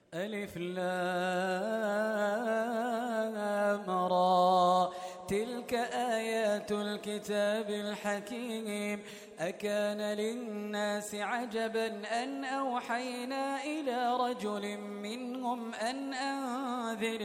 ألف لام را تلك آيات الكتاب الحكيم أكان للناس عجبا أن أوحينا إلى رجل منهم أن أنذر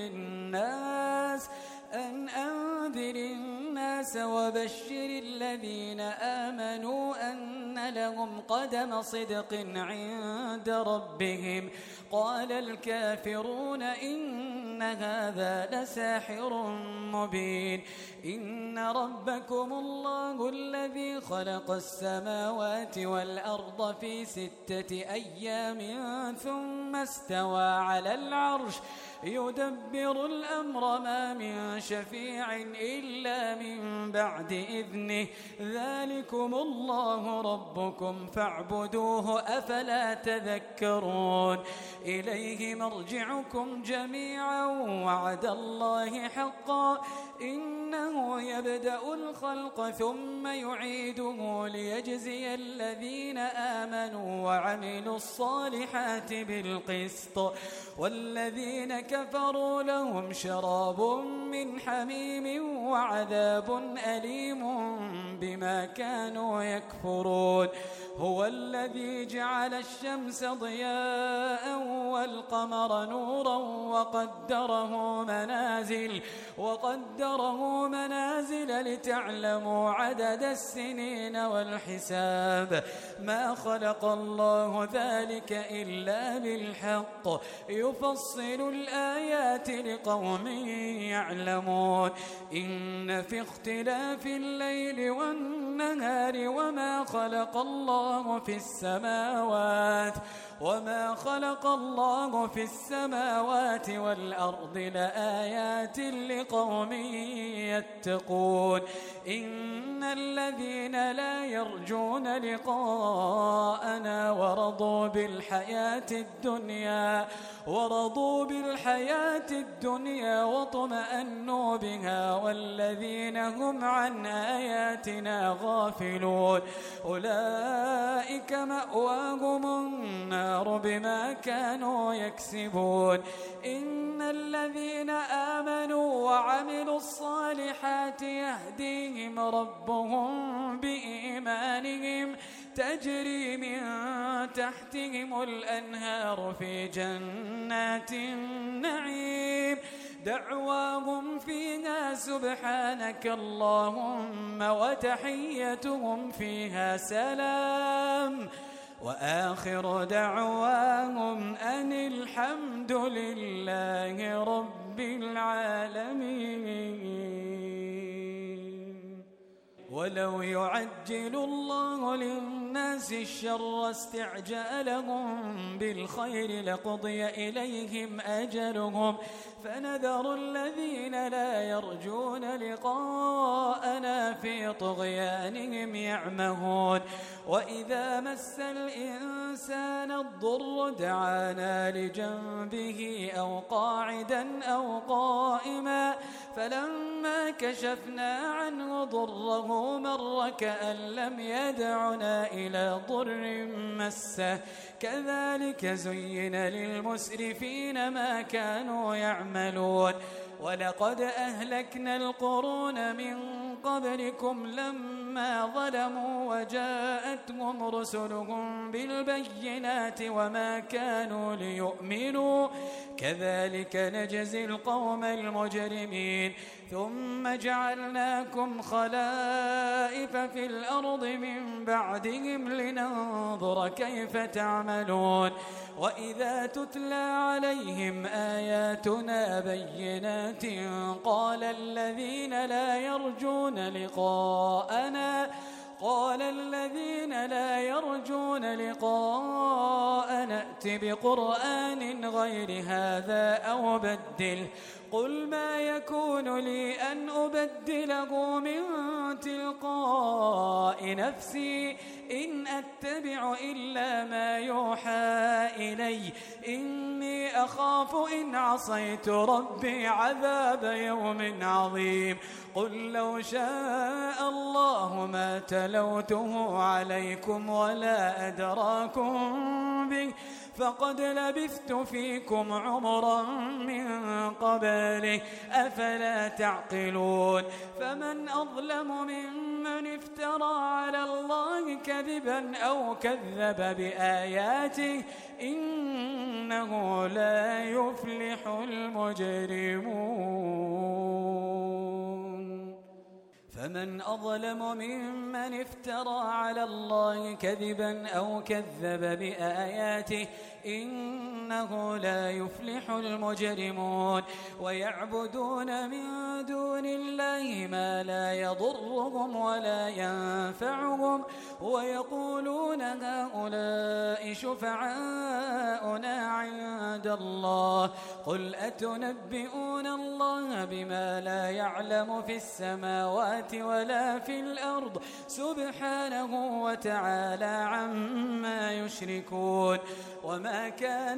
الناس وبشر الذين آمنوا أن لهم قدم صدق عند ربهم. قال الكافرون إن هذا لساحر مبين. إن ربكم الله الذي خلق السماوات والأرض في 6 أيام ثم استوى على العرش يدبر الأمر ما من شفيع إلا من بعد إذنه ذلكم الله ربكم فاعبدوه أفلا تذكرون. إليه مرجعكم جميعا وعد الله حقا إنه يبدأ الخلق ثم يعيده ليجزي الذين آمنوا وعملوا الصالحات بالقسط والذين كفروا لهم شراب من حميم وعذاب أليم بما كانوا يكفرون. هو الذي جعل الشمس ضياء والقمر نورا وقدره منازل لتعلموا عدد السنين والحساب. ما خلق الله ذلك إلا بالحق يفصل الآيات لقوم يعلمون. إن في اختلاف الليل والنهار وما خلق الله في السماوات والأرض لآيات لقوم يتقون. إن الذين لا يرجون لقاءنا ورضوا بالحياة الدنيا واطمأنوا بها والذين هم عن آياتنا غافلون أولئك مأواهم النار بما كانوا يكسبون. إن الذين آمنوا وعملوا الصالحات يهديهم ربهم بإيمانهم تجري من تحتهم الأنهار في جنات النعيم دعواهم فيها سبحانك اللهم وتحيتهم فيها سلام وآخر دعواهم أن الحمد لله رب العالمين. ولو يعجل الله للناس الشر استعجالهم بالخير لقضي إليهم أجلهم فنذر الذين لا يرجون لقاءنا في طغيانهم يعمهون. وإذا مس الإنسان الضر دعانا لجنبه أو قاعدا أو قائما فلما كشفنا عنه ضره مر كأن لم يدعنا إلى ضر مسه كذلك زين للمسرفين ما كانوا يعملون. ولقد أهلكنا القرون من قبلكم لما ظلموا وجاءتهم رسلهم بالبينات وما كانوا ليؤمنوا كذلك نجزي القوم المجرمين. ثم جعلناكم خلائف في الأرض من بعدهم لننظر كيف تعملون. وإذا تتلى عليهم آياتنا بينات قال الذين لا يرجون لقاءنا ائت بقرآن غير هذا أو بدله قل ما يكون لي أن أبدله من تلقاء نفسي إن أتبع إلا ما يوحى إلي إني أخاف إن عصيت ربي عذاب يوم عظيم. قل لو شاء الله ما تلوته عليكم ولا أدراكم به فقد لبثت فيكم عمرا من قبله أفلا تعقلون فمن أظلم ممن افترى على الله كذبا أو كذب بآياته إنه لا يفلح المجرمون فمن أظلم ممن افترى على الله كذبا أو كذب بآياته إنه لا يفلح المجرمون ويعبدون من دون الله ما لا يضرهم ولا ينفعهم ويقولون هؤلاء شفعاؤنا عند الله قل أتنبئون الله بما لا يعلم في السماوات ولا في الأرض سبحانه وتعالى عما يشركون وما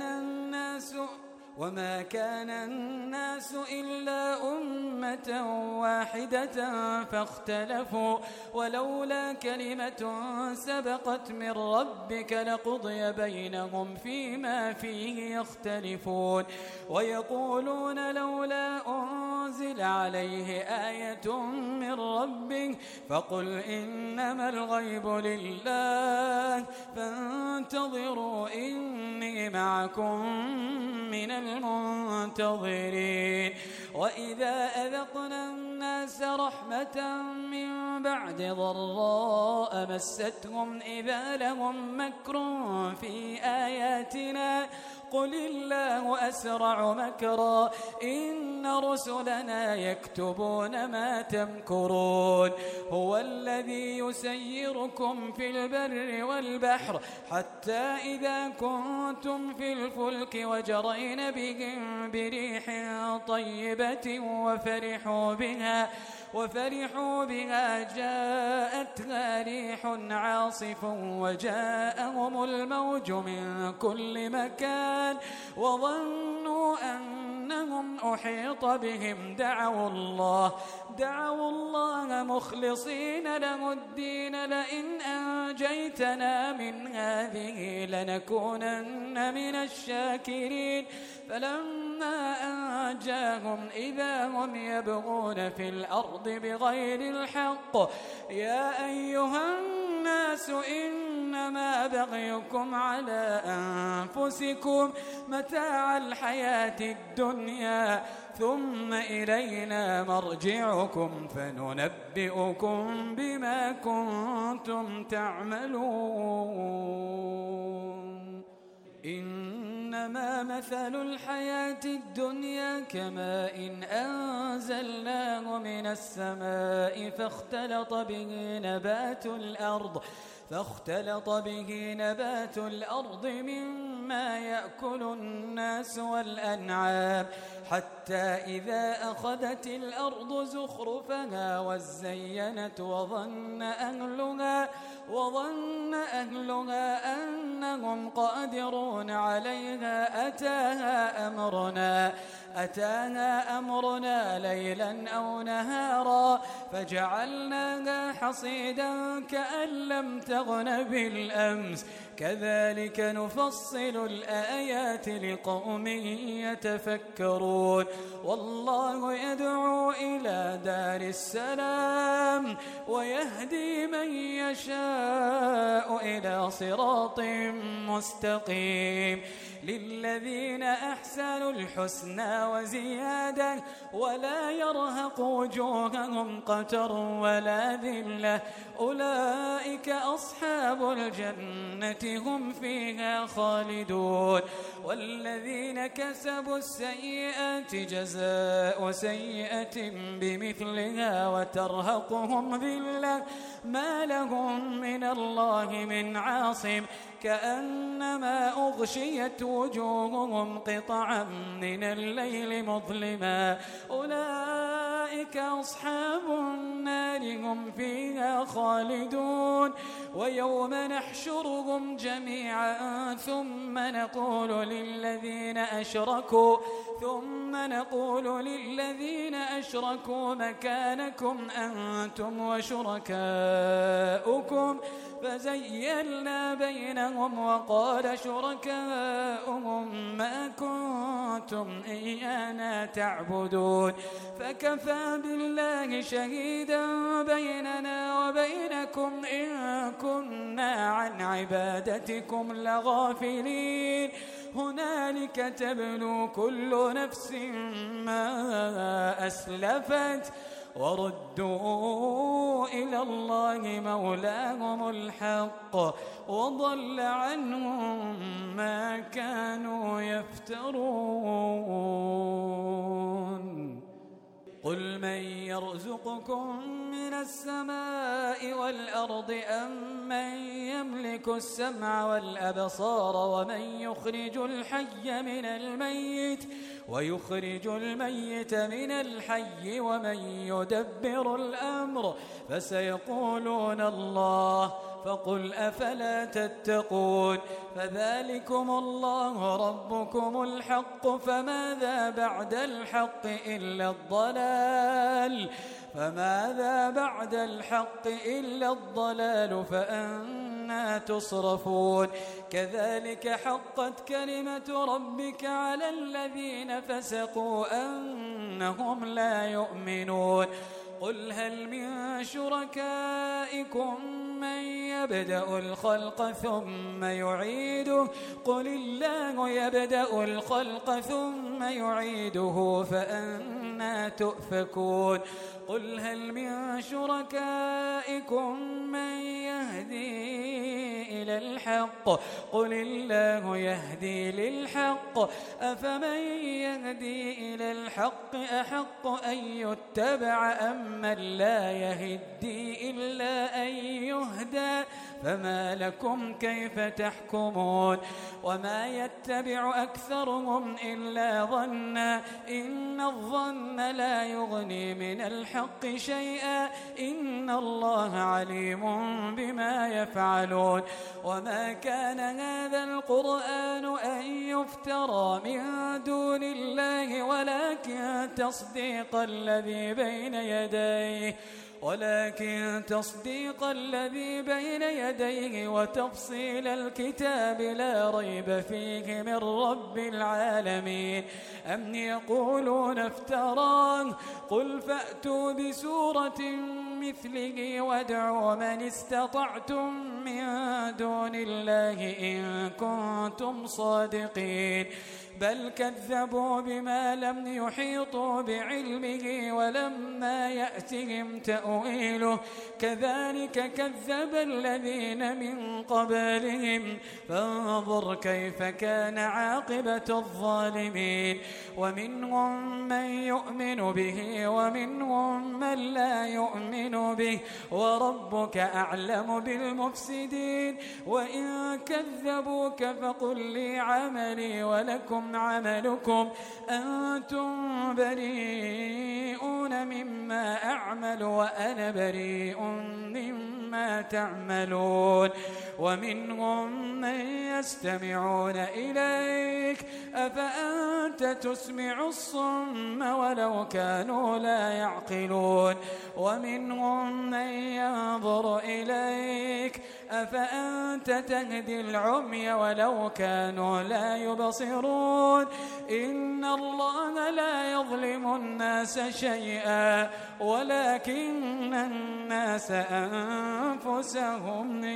كان الناس إلا أمة واحدة فاختلفوا ولولا كلمة سبقت من ربك لقضي بينهم فيما فيه يختلفون ويقولون لولا أنزل عليه آية من ربه فقل إنما الغيب لله فانتظروا إني معكم من المنتظرين وإذا أذقنا الناس رحمة من بعد ضراء مستهم إذا لهم مكر في آياتنا قل الله أسرع مكرا إن رسلنا يكتبون ما تمكرون هو الذي يسيركم في البر والبحر حتى إذا كنتم في الفلك وجرين بهم بريح طيبة وفرحوا بها جاءتها ريح عاصف وجاءهم الموج من كل مكان وظنوا أنهم أحيط بهم دعوا الله مخلصين له الدين لئن أنجيتنا من هذه لنكونن من الشاكرين فلما أنجاهم إذا هم يبغون في الأرض بغير الحق يا أيها الناس إنما بغيكم على أنفسكم متاع الحياة الدنيا ثم إلينا مرجعكم فننبئكم بما كنتم تعملون إنما مثل الحياة الدنيا كماء أنزلناه من السماء فاختلط به نبات الأرض مما يأكل الناس والأنعام حتى إذا أخذت الأرض زخرفها وزينت وظن أهلها أنهم قادرون عليها أتاها أمرنا ليلا أو نهارا فجعلناها حصيدا كأن لم تغن بالأمس كذلك نفصل الآيات لقوم يتفكرون والله يدعو إلى دار السلام ويهدي من يشاء إلى صراط مستقيم للذين أحسنوا الحسنى وزيادة ولا يرهق وجوههم قتر ولا ذلة أولئك أصحاب الجنة هم فيها خالدون والذين كسبوا السيئات جزاء سيئة بمثلها وترهقهم ذلة ما لهم من الله من عاصم كأنما أغشيت وجوههم قطعا من الليل مظلما أولئك أصحاب النار هم فيها خالدون ويوم نحشرهم جميعا ثم نقول للذين أشركوا ثم نقول للذين أشركوا مكانكم أنتم وشركاؤكم فزيّلنا بينهم وقال شركاؤهم ما كنتم إيانا تعبدون فكفى بالله شهيدا بيننا وبينكم إن كنا عن عبادتكم لغافلين هنالك تبلو كل نفس ما أسلفت وردوا إلى الله مولاهم الحق وضل عنهم ما كانوا يفترون قل من يرزقكم من السماء والأرض أم من يملك السمع والأبصار ومن يخرج الحي من الميت ويخرج الميت من الحي ومن يدبر الأمر فسيقولون الله فقل أفلا تتقون فذلكم الله ربكم الحق فماذا بعد الحق إلا الضلال فأنى تصرفون كذلك حقت كلمة ربك على الذين فسقوا أنهم لا يؤمنون قل هل من شركائكم من يبدأ الخلق ثم يعيده قل الله يبدأ الخلق ثم يعيده فأنى تؤفكون قل هل من شركائكم من يهدي إلى الحق قل الله يهدي للحق أفمن يهدي إلى الحق أحق أن يتبع أم من لا يهدي إلا أن يهدى فما لكم كيف تحكمون وما يتبع أكثرهم إلا ظنا إن الظن لا يغني من الحق شيئا إن الله عليم بما يفعلون وما كان هذا القرآن أن يفترى من دون الله ولكن تصديق الذي بين يديه وتفصيل الكتاب لا ريب فيه من رب العالمين أم يقولون افتراه قل فأتوا بسورة مثله وادعوا من استطعتم من دون الله إن كنتم صادقين بل كذبوا بما لم يحيطوا بعلمه ولما يأتهم تأويله كذلك كذب الذين من قبلهم فانظر كيف كان عاقبة الظالمين ومنهم من يؤمن به ومنهم من لا يؤمن به وربك أعلم بالمفسدين وإن كذبوك فقل لي عملي ولكم عملكم أنتم بريئون مما أعمل وأنا بريء مما تعملون ومنهم من يستمعون إليك أفأنت تسمع الصم ولو كانوا لا يعقلون ومنهم من ينظر إليك أفأنت تهدي العمي ولو كانوا لا يبصرون إن الله لا يظلم الناس شيئا ولكن الناس أنفسهم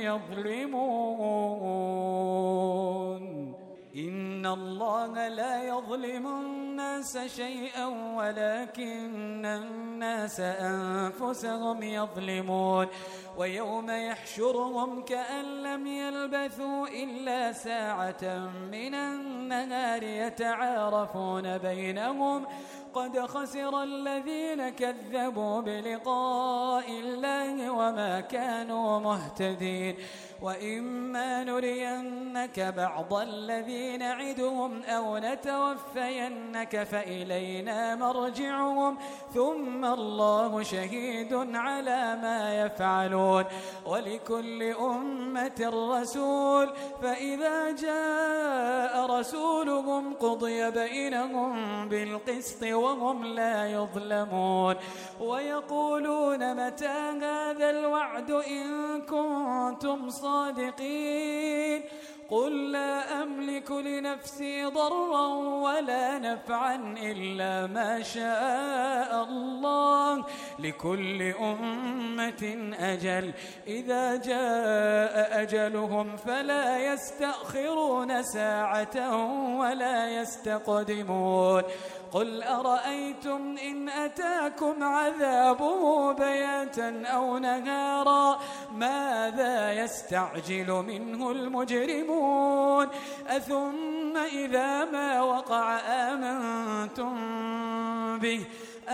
يظلمون إن الله لا يظلم الناس شيئا ولكن الناس أنفسهم يظلمون ويوم يحشرهم كأن لم يلبثوا إلا ساعة من النهار يتعارفون بينهم قد خسر الذين كذبوا بلقاء الله وما كانوا مهتدين وإما نرينك بعض الذي نعدهم أو نتوفينك فإلينا مرجعهم ثم الله شهيد على ما يفعلون ولكل أمة رسول فإذا جاء رسولهم قضي بينهم بالقسط وهم لا يظلمون ويقولون متى هذا الوعد إن كنتم صادقين قل لا أملك لنفسي ضرا ولا نفعا إلا ما شاء الله لكل أمة أجل إذا جاء أجلهم فلا يستأخرون ساعة ولا يستقدمون قل أرأيتم إن أتاكم عذابه بياتا أو نهارا ماذا يستعجل منه المجرمون أثم إذا ما وقع آمنتم به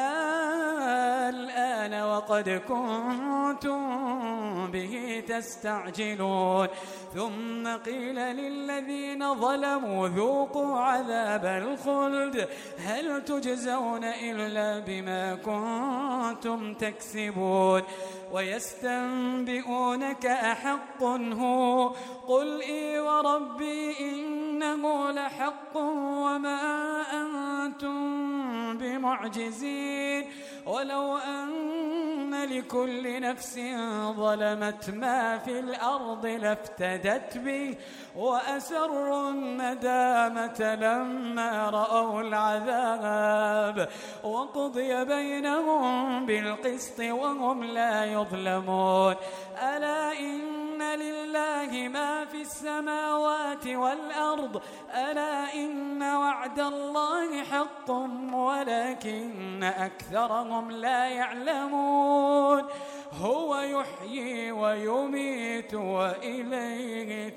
الآن وقد كنتم به تستعجلون ثم قيل للذين ظلموا ذوقوا عذاب الخلد هل تجزون إلا بما كنتم تكسبون ويستنبئونك أحق هو قل إي وربي إنه لحق وما أنتم بمعجزين ولو أن لكل نفس ظلمت ما في الأرض لافتدت به وأسروا الندامة لما رأوا العذاب وقضي بينهم بالقسط وهم لا يظلمون ألا إن لله ما في السماوات والأرض ألا إن وعد الله حق ولكن أكثرهم لا يعلمون هو يحيي ويميت وإليه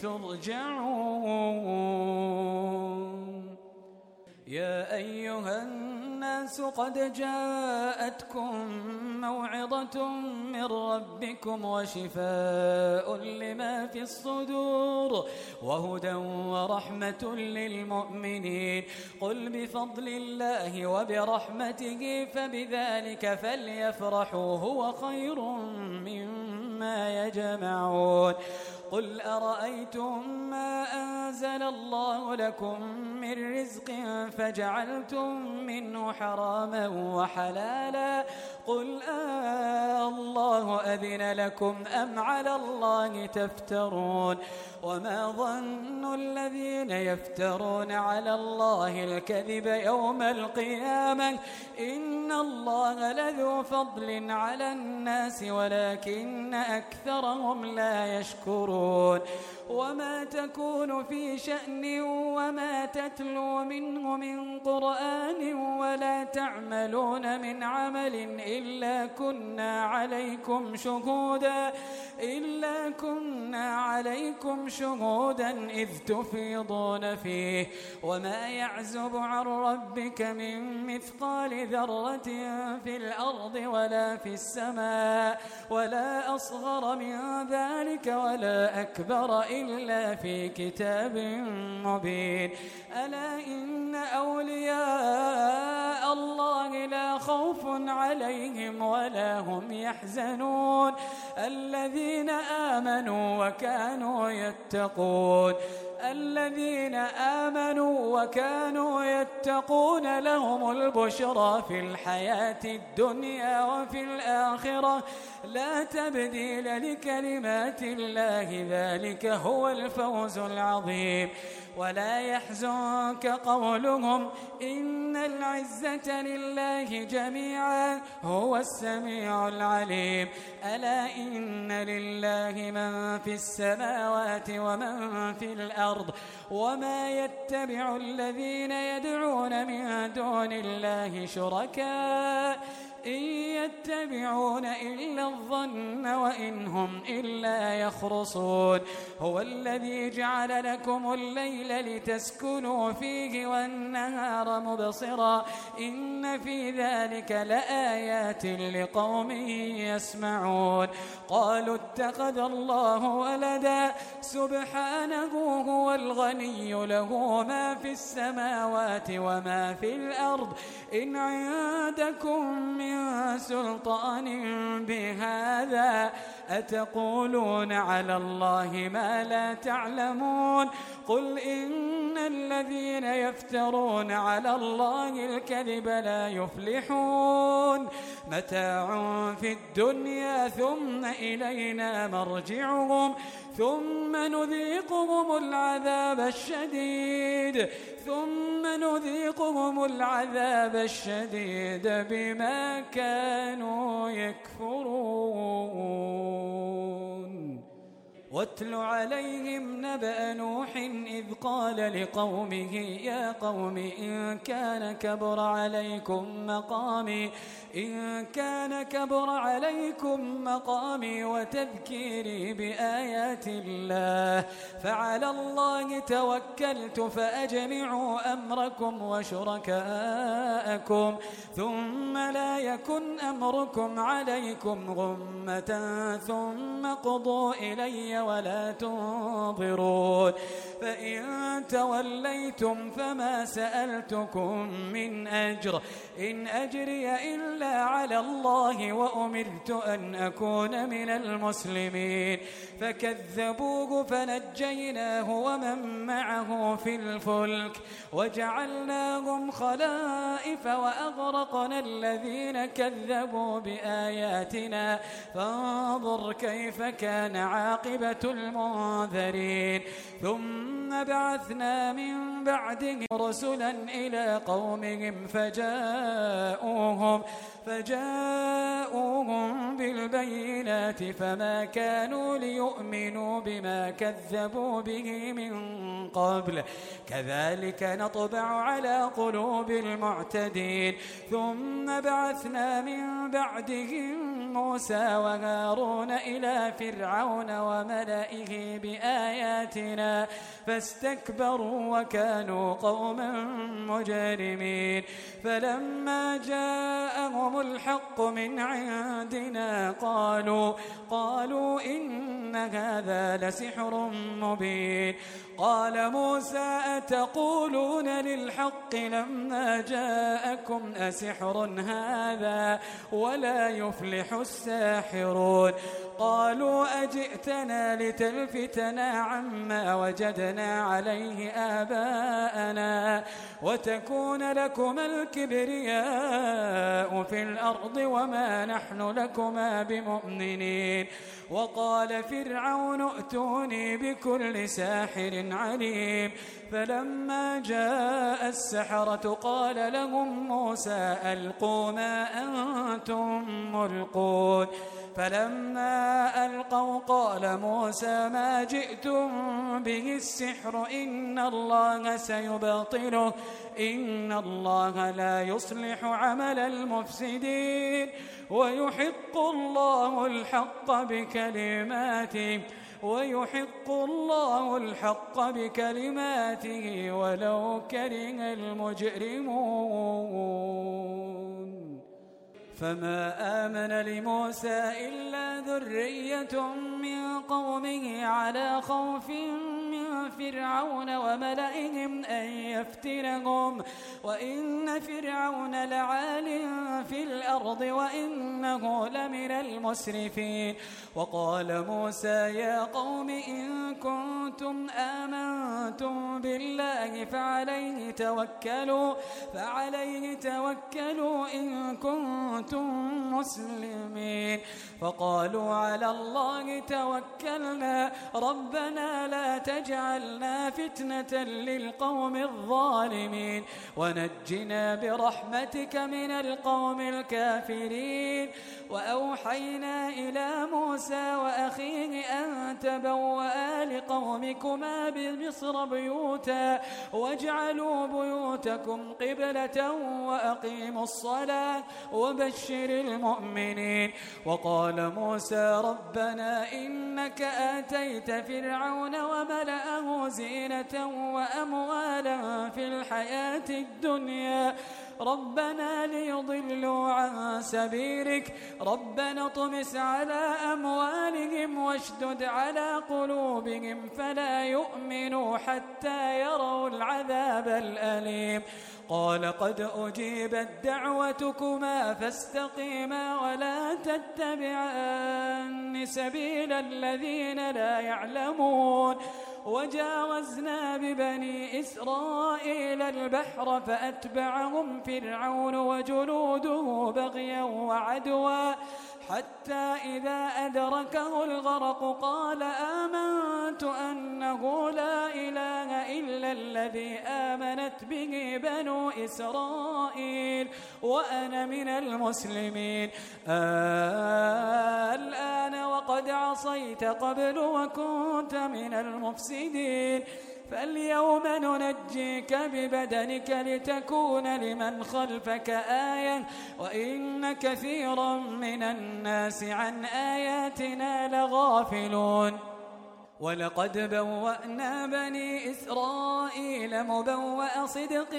ترجعون يا أيها الناس قد جاءتكم موعظة من ربكم وشفاء لما في الصدور وهدى ورحمة للمؤمنين قل بفضل الله وبرحمته فبذلك فليفرحوا هو خير مما يجمعون قل أرأيتم ما أنزل الله لكم من رزق فجعلتم منه حراما وحلالا قل الله أذن لكم أم على الله تفترون وما ظن الذين يفترون على الله الكذب يوم القيامة إن الله لذو فضل على الناس ولكن أكثرهم لا يشكرون وما تكون في شأن وما تتلو منه من قرآن ولا تعملون من عمل إلا كنا عليكم شهودا إذ تفيضون فيه وما يعزب عن ربك من مثقال ذرة في الأرض ولا في السماء ولا أصغر من ذلك ولا أكبر إلا في كتاب مبين ألا إن أولياء الله لا خوف عليهم ولا هم يحزنون الذين آمنوا وكانوا يتقون لهم البشرى في الحياة الدنيا وفي الآخرة لا تبديل لكلمات الله ذلك هو الفوز العظيم ولا يحزنك قولهم إن العزة لله جميعا هو السميع العليم ألا إن لله من في السماوات ومن في الأرض وما يتبع الذين يدعون من دون الله شركاء إن يتبعون إلا الظن وإن هم إلا يخرصون هو الذي جعل لكم الليل لتسكنوا فيه والنهار مبصرا إن في ذلك لآيات لقوم يسمعون قالوا اتخذ الله ولدا سبحانه هو الغني له ما في السماوات وما في الأرض إن عندكم من سلطان بهذا أتقولون على الله ما لا تعلمون قل إن الذين يفترون على الله الكذب لا يفلحون متاع في الدنيا ثم إلينا مرجعهم ثم نذيقهم العذاب الشديد بما كانوا يكفرون واتل عليهم نبأ نوح إذ قال لقومه يا قوم إن كان كبر عليكم مقامي وتذكيري بآيات الله فعلى الله توكلت فأجمعوا أمركم وشركاءكم ثم لا يكن أمركم عليكم غمة ثم قضوا إلي ولا تنظرون فإن توليتم فما سألتكم من أجر إن أجري إلا على الله وأمرت أن أكون من المسلمين فكذبوه فنجيناه ومن معه في الفلك وجعلناهم خلائف وأغرقنا الذين كذبوا بآياتنا فانظر كيف كان عاقبة المنذرين ثم بعثنا من بعده رسلا إلى قومهم فجاءوهم بالبينات فما كانوا ليؤمنوا بما كذبوا به من قبل كذلك نطبع على قلوب المعتدين ثم بعثنا من بعدهم موسى وهارون إلى فرعون وملئه بآياتنا فاستكبروا وكانوا قوما مجرمين فلما جاءهم الحق من عندنا قالوا إن هذا لسحر مبين قال موسى أتقولون للحق لما جاءكم أسحر هذا ولا يفلح الساحرون قالوا أجئتنا لتلفتنا عما وجدنا عليه آباءنا وتكون لكما الكبرياء في الأرض وما نحن لكما بمؤمنين وقال فرعون ائتوني بكل ساحر عليم فلما جاء السحرة قال لهم موسى ألقوا ما أنتم ملقون فلما ألقوا قال موسى ما جئتم به السحر إن الله سيبطله إن الله لا يصلح عمل المفسدين ويحق الله الحق بكلماته ولو كره المجرمون فما آمن لموسى إلا ذرية من قومه على خوف من فرعون وملئهم أن يفتنهم وإن فرعون لعال في الأرض وإنه لمن المسرفين وقال موسى يا قوم إن كنتم آمنتم بالله فعليه توكلوا إن كنتم مسلمين فقالوا على الله توكلنا ربنا لا تجعل وجعلنا فتنة للقوم الظالمين ونجنا برحمتك من القوم الكافرين. وأوحينا إلى موسى وأخيه أن تبوأ لقومكما بمصر بيوتا واجعلوا بيوتكم قبلة وأقيموا الصلاة وبشر المؤمنين. وقال موسى ربنا إنك آتيت فرعون وملأه زينة وأموالا في الحياة الدنيا ربنا ليضلوا عن سبيلك ربنا اطمس على أموالهم واشدد على قلوبهم فلا يؤمنوا حتى يروا العذاب الأليم. قال قد أجيبت دعوتكما فاستقيما ولا تتبعان سبيل الذين لا يعلمون. وجاوزنا ببني إسرائيل البحر فأتبعهم فرعون وجنوده بغيا وعدوا حتى إذا أدركه الغرق قال آمنت أنه لا إله إلا الذي آمنت به بنو إسرائيل وأنا من المسلمين. الآن وقد عصيت قبل وكنت من المفسدين فاليوم ننجيك ببدنك لتكون لمن خلفك آية وإن كثيرا من الناس عن آياتنا لغافلون. ولقد بوأنا بني إسرائيل مبوأ صدق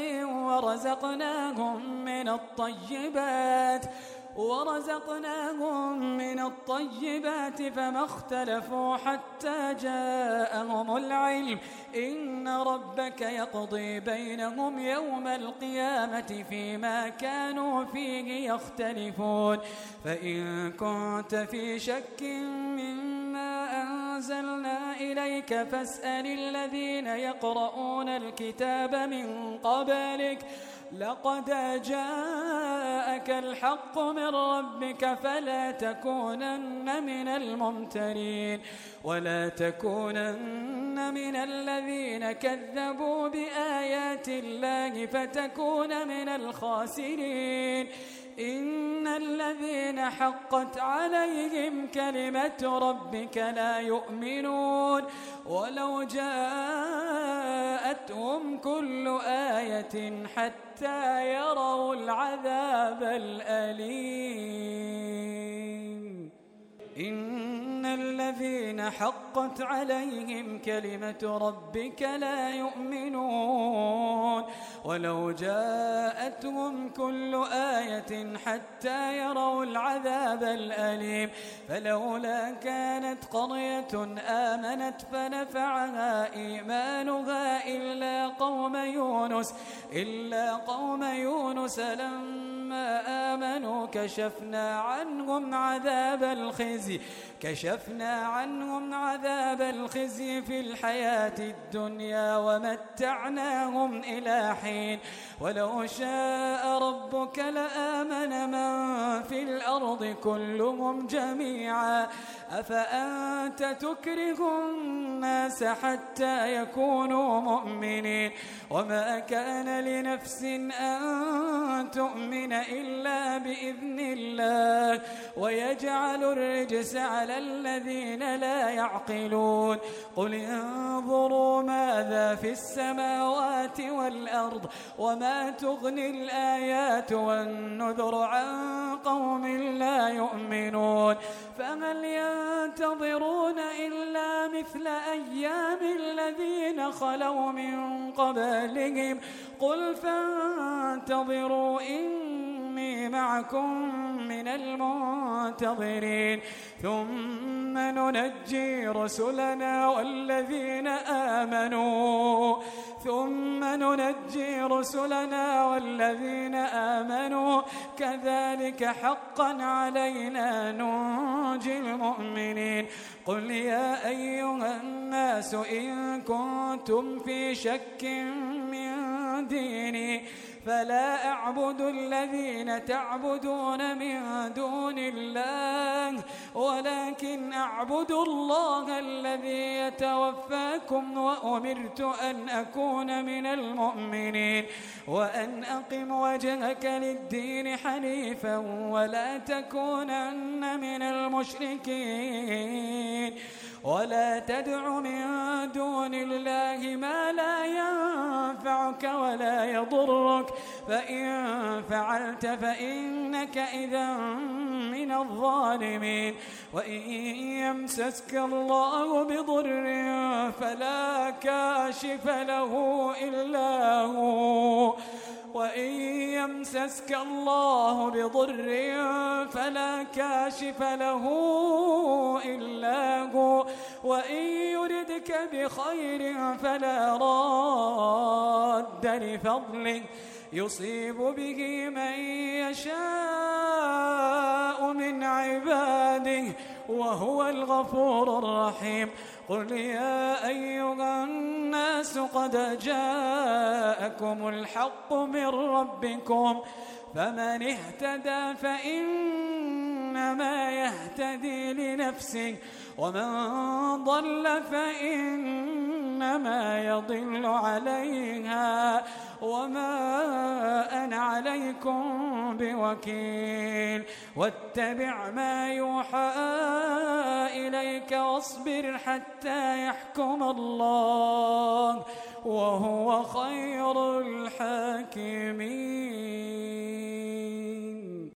ورزقناهم من الطيبات فما اختلفوا حتى جاءهم العلم إن ربك يقضي بينهم يوم القيامة فيما كانوا فيه يختلفون. فإن كنت في شك مما أنزلنا إليك فاسأل الذين يقرؤون الكتاب من قبلك لقد جاءك الحق من ربك فلا تكونن من الممترين ولا تكونن من الذين كذبوا بآيات الله فتكون من الخاسرين. إن الذين حقت عليهم كلمة ربك لا يؤمنون ولو جاءتهم كل آية حتى يروا العذاب الأليم. إن الذين حقت عليهم كلمة ربك لا يؤمنون ولو جاءتهم كل آية حتى يروا العذاب الأليم. فلولا كانت قرية آمنت فنفعها إيمانها إلا قوم يونس لما آمنوا كشفنا عنهم عذاب الخزي في الحياة الدنيا ومتعناهم إلى حين. ولو شاء ربك لآمن من في الأرض كلهم جميعا أفأنت تكره الناس حتى يكونوا مؤمنين. وما كان لنفس أن تؤمن إلا بإذن الله ويجعل الرجس على الذين لا يعقلون. قل انظروا ماذا في السماوات والأرض وما تغني الآيات والنذر عن قوم لا يؤمنون. فهل ينتظرون إلا مثل أيام الذين خلوا من قبلهم قل فانتظروا إني معكم من المنتظرين. ثم ننجي رسلنا والذين آمنوا كذلك حقا علينا ننجي المؤمنين. قل يا أيها الناس إن كنتم في شك من ديني فلا أعبد الذين تعبدون من دون الله ولكن أعبد الله الذي يتوفاكم وأمرت أن أكون من المؤمنين وأن أقم وجهك للدين حنيفا ولا تكونن من المشركين ولا تدع من دون الله ما لا ينفعك ولا يضرك فإن فعلت فإنك إذا من الظالمين وإن يمسسك الله بضر فلا كاشف له إلا هو وإن يمسسك الله بضر فلا كاشف له إلا هو وإن يردك بخير فلا راد لفضله يصيب به من يشاء من عباده وهو الغفور الرحيم قل يا أيها الناس قد جاءكم الحق من ربكم فمن اهتدى فإنما يهتدي لنفسه ومن ضل فإنما يضل عليها وما أنا عليكم بوكيل واتبع ما يوحى إليك واصبر حتى يحكم الله وهو خير الحاكمين.